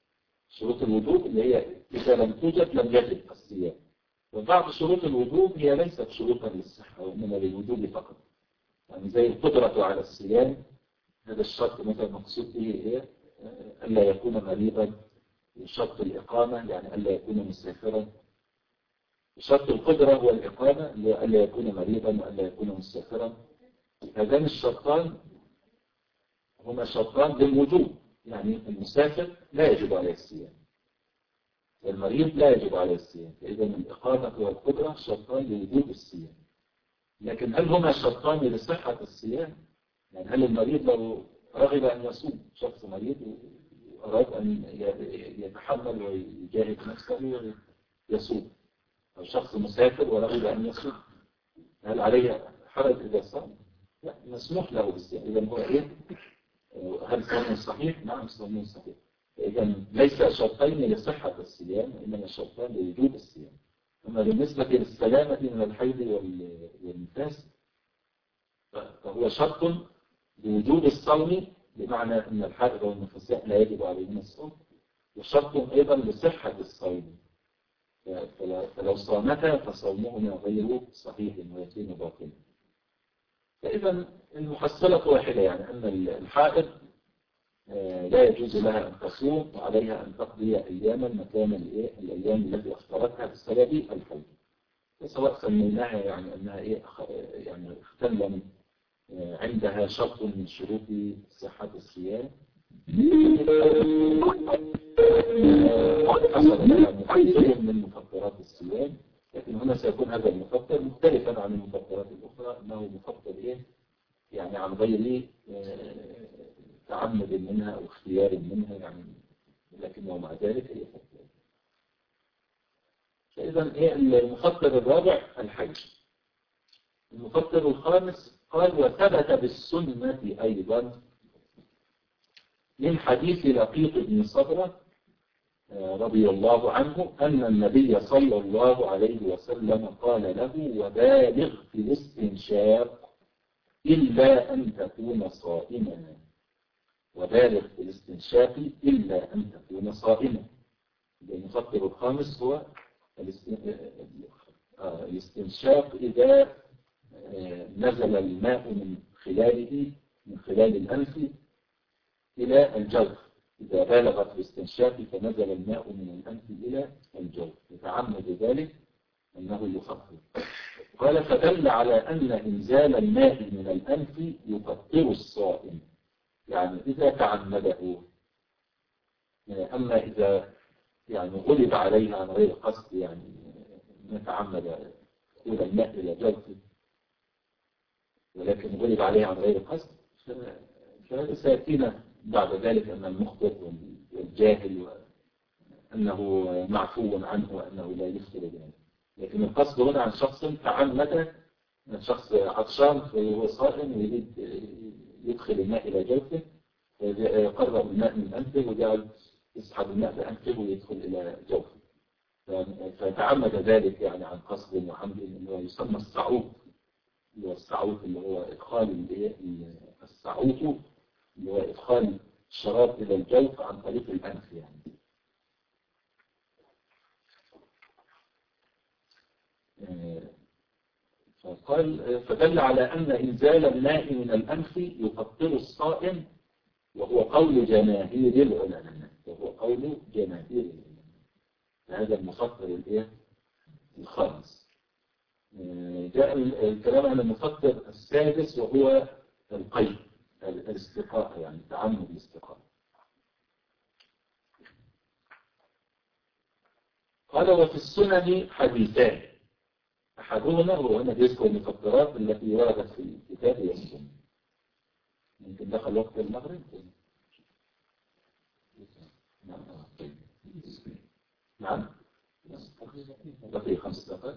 شروط الوضوء اللي هي إذا لم توجد لم يجب الصيام. وبعض شروط الوضوء هي ليست شروطا للصحة وإنما للوجوب فقط. يعني زي القدرة على الصيام، هذا الشرط مثلا مقصود به إيه؟ ألا يكون مريضا. شرط الإقامة يعني ألا يكون مسافرا. شرط القدرة والإقامة ألا يكون مريضا وألا يكون مسافرا. هذان الشرطان هما شرطان للوجوب، يعني المسافر لا يجب عليه الصيام والمريض لا يجب عليه الصيام. فإذا الإقامة والقدرة شرطان لوجوب الصيام. لكن هل هما شرطان لصحة الصيام؟ يعني هل المريض لو رغب أن يصوم، شخص مريض أراد أن يتحمل ويجاهد نفسه يصوم، أو شخص مسافر ورغب أن يصوم، هل عليه حرج إذا صام؟ لا، مسموح له بالصيام. إذا هو إيه؟ هل صوم صحيح؟ نعم صوم صحيح. إذا ليس شرطين لصحة الصيام إنما شرطان لوجوب الصيام. أما بالنسبة للسلامة من الحيض والنفاس فهو شرط لوجوب الصوم، بمعنى أن الحائض والنفساء لا يجب عليهم الصوم، وشرط أيضا لصحة الصوم. فلو صامتا فصومهما غير صحيح ويكون باطلا. فإذا المحصلة واحدة، يعني أن الحائض لا يجوز لها أن تصوم وعليها أن تقضي أياما مكان الأيام التي أفطرتها بسبب الحيض، سواء سميناها يعني أنها إيه يعني اختل عندها شرط من شروط صحة الصيام حصل لها مفطر من مفطرات الصيام. لكن هنا سيكون هذا المفطر مختلفا عن المفطرات الأخرى، أنه مفطر إيه يعني عن غير تعمد منها أو اختيار منها يعني، لكنه مع ذلك هي فطر. فإذا إيه المفطر الرابع الحج. المفطر الخامس قال وثبت بالسنة أيضا من حديث لقيط بن صبرة رضي الله عنه أن النبي صلى الله عليه وسلم قال له وبالغ في الاستنشاق إلا أن تكون صائما. وبالغ في الاستنشاق إلا أن تكون صائما. المفطر الخامس هو الاستنشاق إذا نزل الماء من خلاله من خلال الأنف إلى الجوف. إذا بالغ في الاستنشاق فنزل الماء من الأنف إلى الجوف يتعمد ذلك أنه يفطر. قال فدل على أن إنزال الماء من الأنف يفطر الصائم، يعني إذا تعمده. أما إذا يعني غلب عليه عن غير قصد، يعني نتعمد دخول الماء إلى جوفه ولكن غلب عليه عن غير قصد، فهذا سيأتينا بعد ذلك أن المخطئ والجاهل وأنه معفو عنه وأنه لا يفطر ذلك. لكن القصد هنا عن شخص تعمد، شخص عطشان وهو صائم ويريد يدخل الماء إلى جوفه، قرب الماء من أنفه وجعل يسحب الماء بأنفه ويدخل إلى جوفه، فتعمد ذلك يعني عن قصد وعمد، اللي هو يسمى الصعوط. اللي هو الصعوط اللي هو إدخال الصعوط اللي هو إدخال الشراب إلى الجوف عن طريق الأنف يعني. فقال فدل على أن إنزال الماء من الأنف يفطر الصائم، وهو قول جماهير العلماء وهو قول جماهير العلماء. هذا المفطر الإيه الخامس. جاء الكلام عن المفطر السادس وهو القيء، الاستقاء، يعني تعمد الاستقاء. قال وفي السنن حديثان، أحدهما هو هنا بيذكر المفطرات التي وردت في الكتاب والسنة. ممكن دخل وقت المغرب؟ نعم بقي خمس دقائق.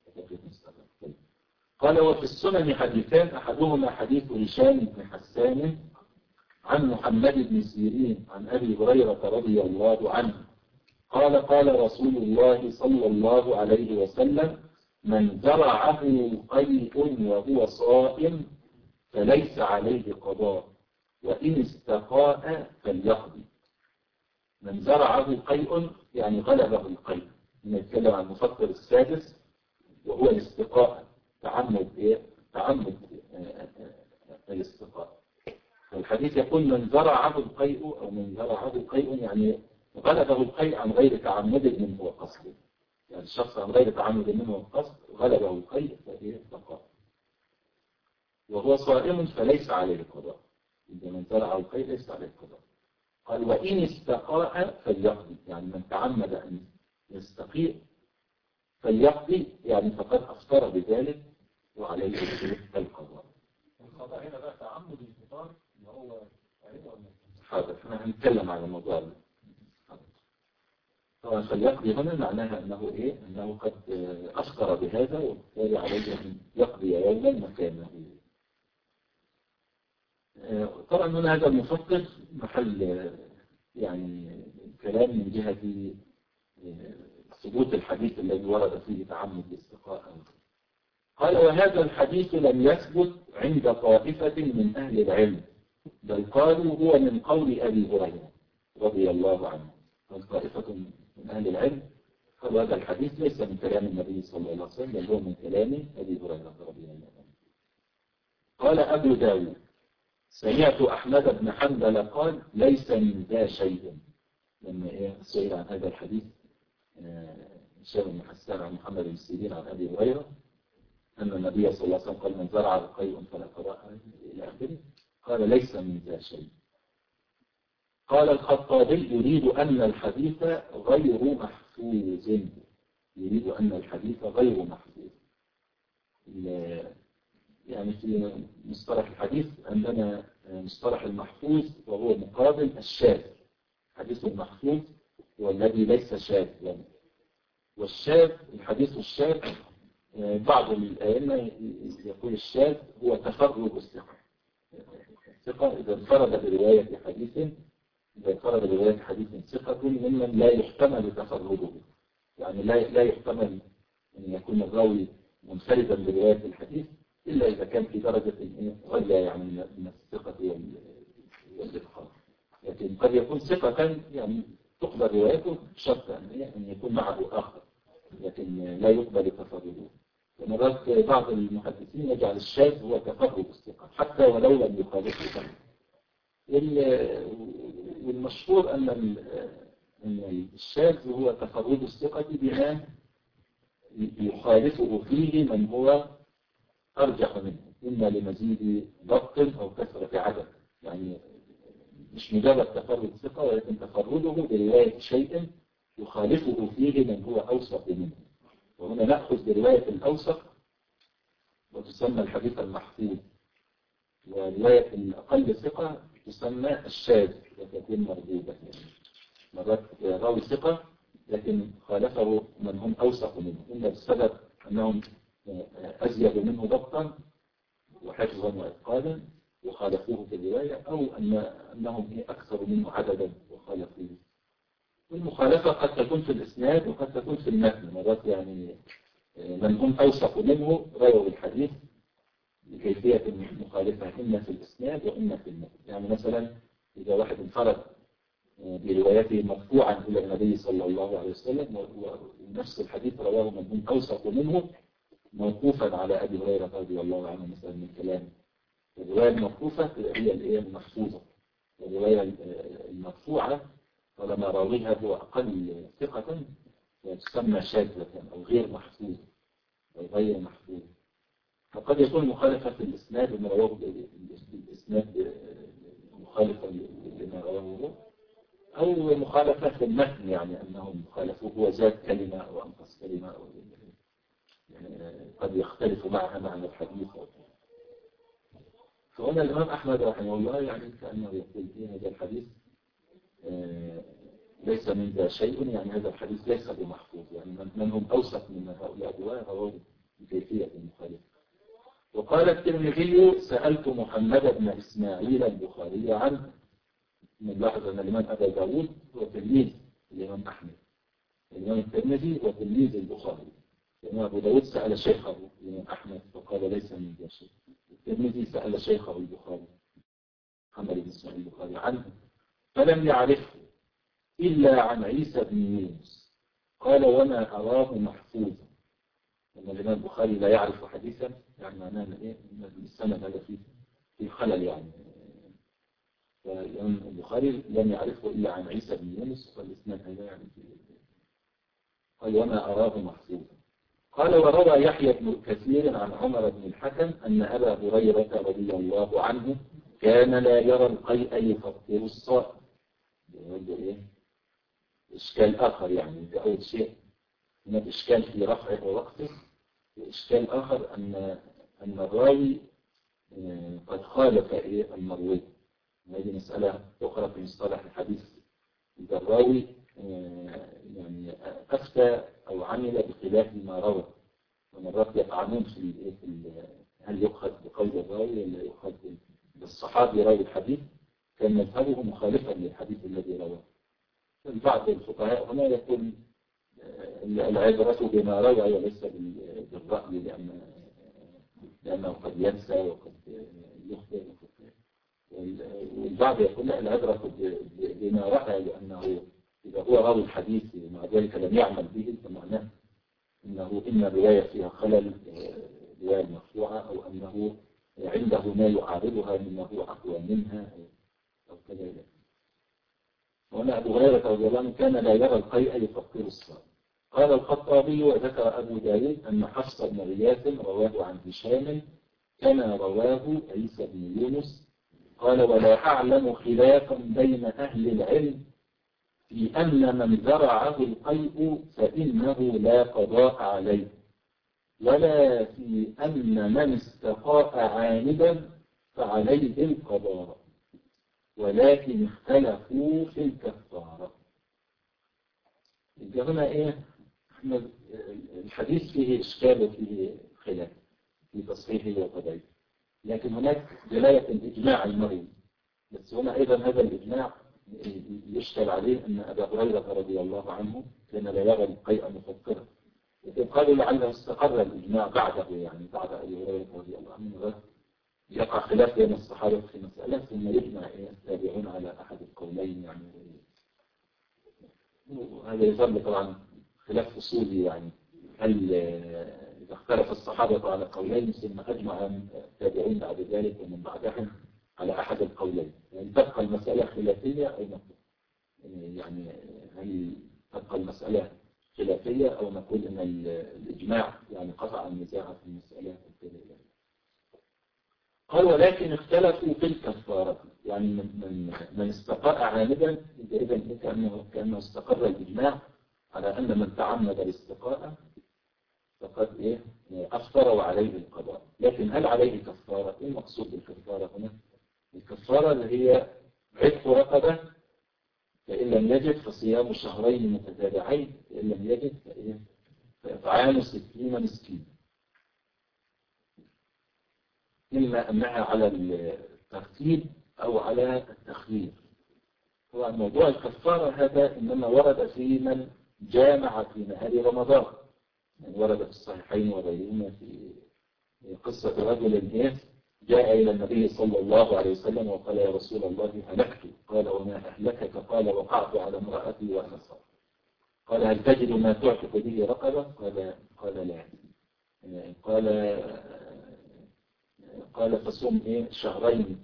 قال وفي السنن حديثان، أحدهما حديث هشام بن حسان عن محمد بن سيرين عن أبي هريرة رضي الله عنه قال قال رسول الله صلى الله عليه وسلم من زرعه قيء وهو صائم فليس عليه قضاء وإن استقاء فليقضي. من زرعه قيء يعني غلبه القيء. نتكلم عن المفكر السادس وهو الاستقاء، تعمد إيه؟ تعمد الاستقاء. الحديث يقول من زرعه القيء أو من زرعه قيء يعني غلبه القيء عن غير تعمد منه وقصد. يعني الشخص عن غير تعمد منه وقصد غلبه القيء فهي استقاء. وهو صائم فليس عليه قضاء. إذا من زرعه القيء ليس عليه قضاء. قال وإن استقاء فليقضي، يعني من تعمد أن يستقيء فليقضي يعني فقد أفطر بذلك وعليه القضاء. القضاء هنا بقى تعمد الفطار اللي هو أيضا حاضر، احنا هنتكلم على الموضوع ده. طبعا فليقضي هنا معناها أنه إيه؟ أنه قد أفطر بهذا وبالتالي عليه أن يقضي يوما مكانه. طبعا هنا هذا المفكر محل يعني كلام من جهة ثبوت الحديث الذي ورد فيه تعمد الاستقاء. قال وهذا الحديث لم يثبت عند طائفة من أهل العلم، بل قالوا هو من قول أبي هريرة رضي الله عنه. طائفة من أهل العلم قالوا هذا الحديث ليس من كلام النبي صلى الله عليه وسلم، بل هو من كلام أبي هريرة رضي الله عنه. قال أبو داود سمعت أحمد بن حنبل قال ليس من ذا شيء. لما إيه سئل عن هذا الحديث هشام بن حسان عن محمد بن سيرين عن أبي هريرة أن النبي صلى الله عليه وسلم قال من زرع قيء فلا قضاء إلى آخره، قال ليس من ذا شيء. قال الخطابي يريد أن الحديث غير محفوظ، يريد أن الحديث غير محفوظ. يعني في مصطلح الحديث عندنا مصطلح المحفوظ وهو مقابل الشاذ. الحديث المحفوظ هو الذي ليس شاذا، والشاذ الحديث الشاذ بعض الأئمة يقول الشاذ هو تفرد الثقة. الثقة إذا انفرد برواية حديث إذا انفرد برواية حديث ثقة ممن لا يحتمل تفرده، يعني لا لا يحتمل أن يكون الراوي منفردا برواية الحديث إلا إذا كان في درجة غير يعني من الثقة والإتقان. لكن قد يكون ثقة يعني تقبل روايته بشرط أن يكون معه آخر، لكن لا يقبل تفرده. ومرات بعض المحدثين يجعل الشاذ هو تفرد الثقة حتى ولو لم يخالفه. والمشهور أن الشاذ هو تفرد الثقة بما يخالفه فيه من هو أرجح منه، إما لمزيد ضبط أو كثرة عدد. يعني مش مجرد تفرد ثقة ولكن تفرده برواية شيء يخالفه فيه من هو أوثق منه. وهنا نأخذ برواية الأوثق وتسمى الحديث المحفوظ، ورواية الأقل ثقة تسمى الشاذ وتكون مردودة. مرات راوي ثقة لكن خالفه من هم أوثق منه، إما بسبب أنهم أزيد منه ضبطا وحفظا وإتقانا وخالفوه في الرواية، أو أن أنهم أكثر منه عددا وخالفوه. والمخالفة قد تكون في الإسناد وقد تكون في المتن. مرات يعني من هم أوثق منه رووا الحديث بكيفية مخالفة إما في الإسناد وإما في المتن. يعني مثلا إذا واحد انفرد بروايته مرفوعا إلى النبي صلى الله عليه وسلم ونفس الحديث رواه من هم أوثق منه موقوفا على أبي هريرة رضي الله عنه مثلا من كلامه. الرواية الموقوفة هي الإيه المحفوظة، والرواية المرفوعة طالما راويها هو أقل ثقة تسمى شاذة أو غير محفوظ أو غير محفوظ. فقد يكون مخالفة في الإسناد لما رواه الإسناد مخالفة لما رواه هو، أو مخالفة في المتن يعني أنهم خالفوه وزاد كلمة أو أنقص كلمة أو يعني قد يختلف معها معنى الحديث. فهنا الإمام أحمد رحمه الله يعني كأنه يقول في هذا الحديث آه ليس من ذا شيء، يعني هذا الحديث ليس بمحفوظ، يعني من هم أوثق من هؤلاء الرواة رواه بكيفية مخالفة. وقال الترمذي سألت محمد بن إسماعيل البخاري عنه. نلاحظ أن الإمام أبا داود هو تلميذ الإمام أحمد، الإمام الترمذي هو تلميذ البخاري. الإمام أبو داود سأل شيخه الإمام أحمد فقال ليس من ذا شيء. الترمذي سأل شيخه البخاري محمد بن إسماعيل البخاري عنه فلم يعرفه، إلا عن عيسى بن يونس. قال وما أراه محفوظا. لما الإمام البخاري لا يعرف حديثا يعني معناه إيه؟ إن السند هذا فيه في خلل يعني. فالإمام البخاري لم يعرفه إلا عن عيسى بن يونس فالإسناد هذا يعني قال وما أراه محفوظا. قال وروى يحيى بن كثير عن عمر بن الحكم أن أبا هريرة رضي الله عنه كان لا يرى القيء يفطر الصائم. يقول إيه؟ إشكال آخر يعني ده أول شيء هناك إشكال في رفعه ووقته. وإشكال آخر أن أن الراوي قد خالف إيه المروي. هذه مسألة أخرى في مصطلح الحديث. إذا الراوي يعني أفتى أو عمل بخلاف ما روى. ومرات يطعنون في هل يؤخذ بقول الراوي ولا يؤخذ بالصحابي راوي الحديث كان مذهبه مخالفا للحديث الذي رواه. بعض الفقهاء هنا يقول العبرة بما روى وليس بالرأي لأن لأنه قد ينسى وقد يخطئ. والبعض يقول لا العبرة بما رأى لأنه إذا هو راوي الحديث مع ذلك لم يعمل به فمعناه أنه إما رواية فيها خلل رواية مرفوعة أو أنه عنده ما يعارضها مما هو أقوى منها أو كذلك. وأن أبو هريرة رضي الله عنه كان لا يرى القيء يفطر الصائم. قال الخطابي وذكر أبو داود أن حفص بن غياث رواه عن هشام كما رواه عيسى بن يونس. قال ولا أعلم خلافا بين أهل العلم في أن من زرعه القيء فإنه لا قضاء عليه ولا في أن من استقاء عامدا فعليه القضاء ولكن اختلفوا في الكفارة. هنا إيه؟ الحديث فيه إشكال وفيه خلاف في تصحيحه وقضائه لكن هناك دلالة الإجماع المروي. بس هنا أيضا هذا الإجماع يشكل عليه أن أبا هريرة رضي الله عنه كان لا يرى القيء مفطرا. لكن قالوا لعله استقر الإجماع بعده يعني بعد أبي هريرة رضي الله عنه يقع خلاف بين الصحابة في مسألة ثم يجمع التابعون على أحد القولين يعني. وهذا يظل طبعا خلاف أصولي يعني هل إذا اختلف الصحابة على قولين ثم أجمع التابعون بعد ذلك ومن بعدهم على أحد القولين يعني تبقى المسألة خلافية أو نقول يعني هل تبقى المسألة خلافية أو نقول أن الإجماع يعني قطع النزاع في المسألة الخلافية. قال ولكن اختلفوا في الكفارة يعني من, من, من استقاء عامدا إذا كأنه, كأنه استقر الإجماع على أن من تعمد الاستقاء فقد إيه أفطر وعليه القضاء. لكن هل عليه كفارة؟ إيه المقصود بالكفارة هنا؟ الكفارة اللي هي عتق رقبة فإن لم يجد فصيام شهرين متتابعين فإن لم يجد فإيه فإطعام ستين مسكين. إما أنها على الترتيب أو على التخيير. هو موضوع الكفارة هذا إنما ورد في من جامع في نهار رمضان يعني ورد في الصحيحين وغيرهما في قصة رجل جاء إلى النبي صلى الله عليه وسلم وقال يا رسول الله هلكت. قال وما أهلكك؟ قال وقعت على امرأتي وأنا صائم. قال هل تجد ما تعتق به رقبة؟ قال قال لا. قال قال فصم إيه شهرين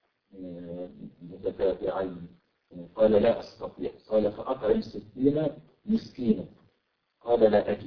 متتابعين. قال لا أستطيع. قال فأطعم ستين مسكينا. قال لا أجد.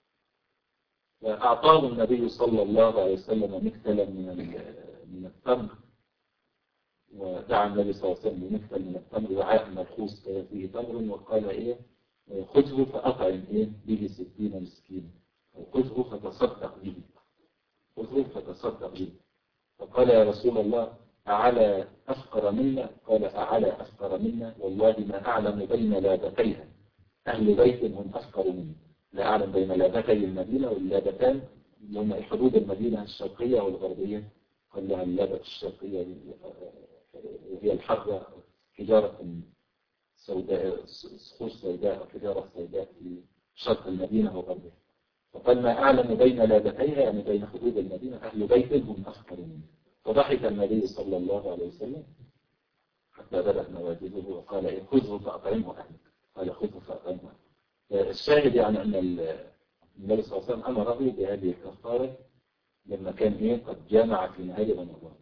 فأعطاه النبي صلى الله عليه وسلم مكتلا من من التمر ودعا النبي صلى الله عليه وسلم بمكتل من التمر وعاء مرخوص فيه تمر وقال إيه خذه فأطعم إيه به ستين مسكينا أو خذه فتصدق به خذه فتصدق به. فقال يا رسول الله أعلى أفقر منا؟ قال أعلى أفقر منا والله ما أعلم بين لابتيها أهل بيت هم أفقر مني. لا أعلم بين لابتي المدينة واللابتان هم حدود المدينة الشرقية والغربية. قال لها اللابة الشرقية وهي الحرة حجارة سوداء صخور سوداء حجارة سوداء في شرق المدينة وغربها. فقال ما أعلم بين لابتيها يعني بين حدود المدينة أهل بيت هم أفقر مني. فضحك النبي صلى الله عليه وسلم حتى بدأت نواجذه وقال إيه خذه فأطعمه أهلك. قال خذوا فأطعموا. الشاهد يعني أن النبي صلى الله عليه وسلم أمره بهذه الكفارة لما كان إيه قد جامع في نهاية رمضان.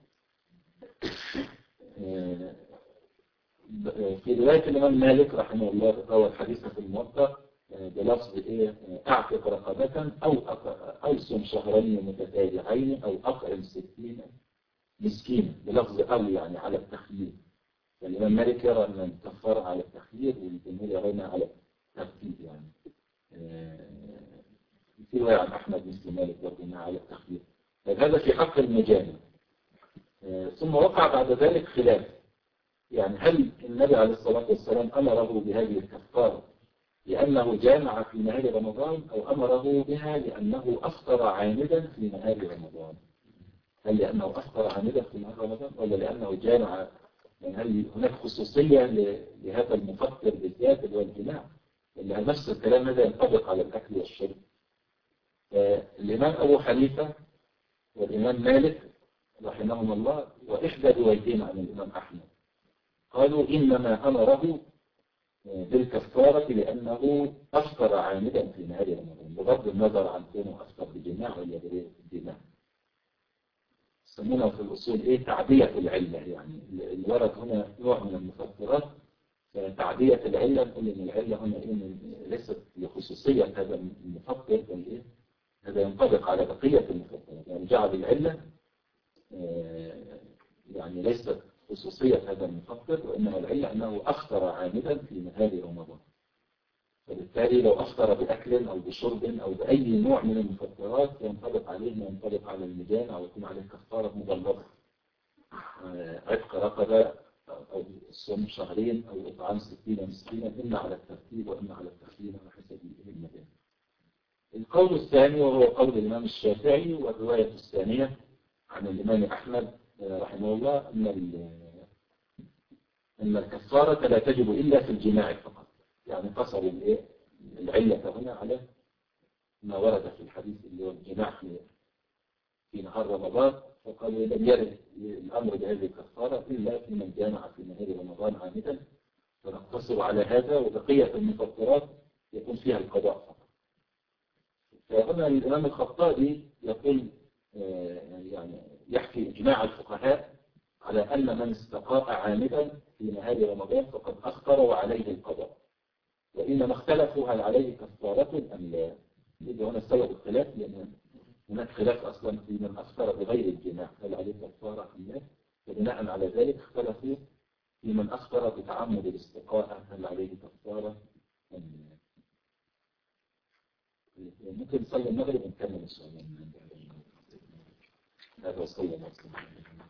في رواية الإمام مالك رحمه الله روى الحديث في الموطأ بلفظ إيه أعتق رقبة أو أو صم شهرين متتابعين أو أطعم ستين مسكينا بلفظ أو يعني على التخيير. الإمام مالك يرى أن الكفارة على التخيير والجمهور يرون على الترتيب يعني. في رواية عن أحمد مثل مالك برضه على التخيير. هذا في حق المجانب. ثم وقع بعد ذلك خلاف، يعني هل النبي عليه الصلاة والسلام أمره بهذه الكفارة لأنه جامع في نهار رمضان أو أمره بها لأنه أفطر عامدا في نهار رمضان؟ هل لأنه أفطر عامدا في نهار رمضان ولا لأنه جامع؟ يعني هل هناك خصوصية لهذا المفطر بالذات اللي هو الجماع؟ اللي نفس الكلام هذا ينطبق على الأكل والشرب. الإمام أبو حنيفة والإمام مالك رحمهم الله وإحدى روايتين عن الإمام أحمد قالوا إنما أمره بالكفارة لأنه أفطر عامدا في نهار رمضان بغض النظر عن كونه أفطر بجماع ولا بغير الجماع. يسمونها في الأصول إيه تعدية العلة، يعني الورد هنا نوع من المفطرات فتعدية العلة نقول إن العلة هنا إيه ليست لخصوصية هذا المفطر بل إيه هذا ينطبق على بقية المفطرات، يعني جعل العلة يعني ليست خصوصية هذا المفطر وإنما العلة أنه أفطر عامدا في نهار رمضان. فبالتالي لو أفطر بأكل أو بشرب أو بأي نوع من المفطرات ينطبق عليه ما ينطبق على المجان أو يكون عليه كفارة مبلغة، عتق رقبة أو صوم شهرين أو إطعام ستين مسكينا إما على الترتيب وإما على التخييم على حسب المجان. القول الثاني وهو قول الإمام الشافعي والرواية الثانية عن الإمام أحمد رحمه الله أن أن الكفارة لا تجب إلا في الجماع فقط، يعني قصر العلة هنا على ما ورد في الحديث اللي هو الجماع في في نهار رمضان، فقالوا لم يرد الأمر بهذه الكفارة إلا في من جامع في نهار رمضان عامدا، فنقتصر على هذا وبقية المفطرات يكون فيها القضاء فقط. فهنا الإمام الخطابي يقول يعني يحكي إجماع الفقهاء على أن من استقاء عامدا في نهار رمضان فقد أخطر وعليه القضاء، وإنما اختلفوا هل عليه كفارة أم لا. يبقى هنا السبب الخلاف لأن هناك خلاف أصلا في من أفطر بغير الجماع هل عليه كفارة أم لا، فبناء على ذلك اختلفوا في من أفطر بتعمد الاستقاء هل عليه كفارة أم لا. ممكن نصلي المغرب ونكمل السؤال. هذا وصلى الله عليه وسلم.